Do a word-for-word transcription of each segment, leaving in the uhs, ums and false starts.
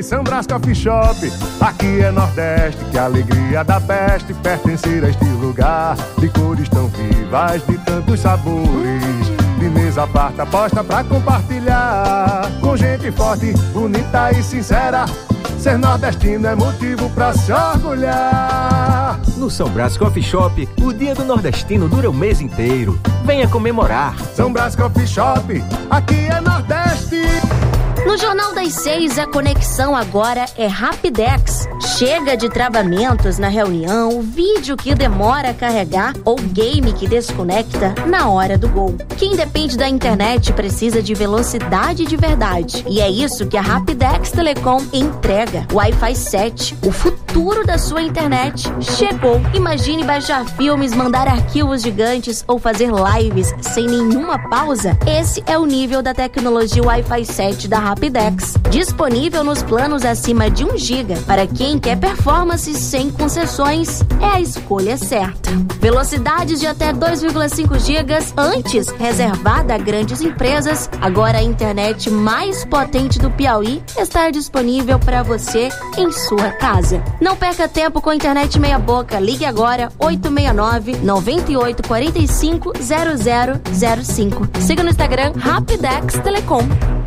São Brás Coffee Shop, aqui é Nordeste, que alegria da peste pertencer a este lugar. De cores tão vivas, de tantos sabores, de mesa farta posta pra compartilhar. Com gente forte, bonita e sincera, ser nordestino é motivo pra se orgulhar. No São Brás Coffee Shop, o Dia do Nordestino dura o mês inteiro. Venha comemorar. São Brás Coffee Shop, aqui é Nordeste. No Jornal das Seis, a conexão agora é Rapidex. Chega de travamentos na reunião, vídeo que demora a carregar ou game que desconecta na hora do gol. Quem depende da internet precisa de velocidade de verdade. E é isso que a Rapidex Telecom entrega. Wi-Fi sete, o futuro da sua internet, chegou. Imagine baixar filmes, mandar arquivos gigantes ou fazer lives sem nenhuma pausa. Esse é o nível da tecnologia Wi-Fi sete da Rapidex. Rapidex, disponível nos planos acima de um giga. Para quem quer performance sem concessões, é a escolha certa. Velocidades de até dois vírgula cinco gigas, antes reservada a grandes empresas, agora a internet mais potente do Piauí está disponível para você em sua casa. Não perca tempo com a internet meia boca. Ligue agora oito seis nove, nove oito quatro cinco, zero zero zero cinco. Siga no Instagram Rapidex Telecom.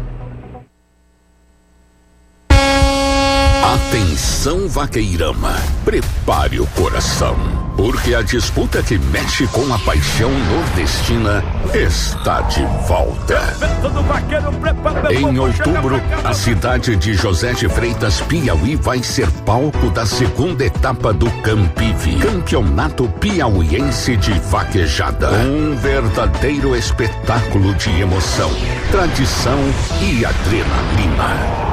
Atenção, vaqueirama, prepare o coração, porque a disputa que mexe com a paixão nordestina está de volta. Em outubro, a cidade de José de Freitas, Piauí, vai ser palco da segunda etapa do Campive, Campeonato Piauiense de Vaquejada. Um verdadeiro espetáculo de emoção, tradição e adrenalina.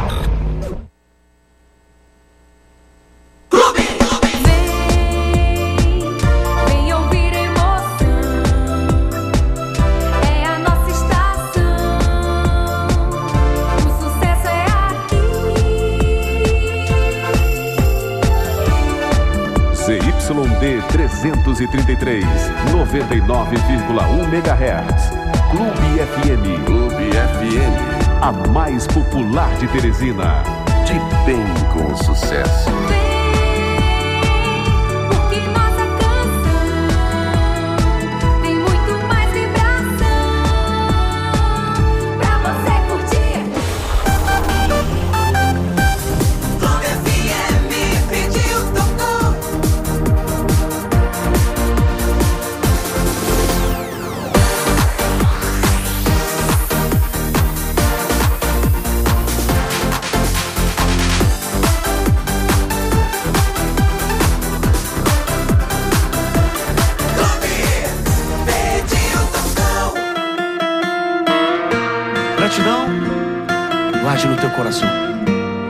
Y D trezentos e trinta e três, noventa e nove vírgula um megahertz. Clube F M. Clube F M. A mais popular de Teresina. De bem com sucesso. Gratidão, guarde no teu coração.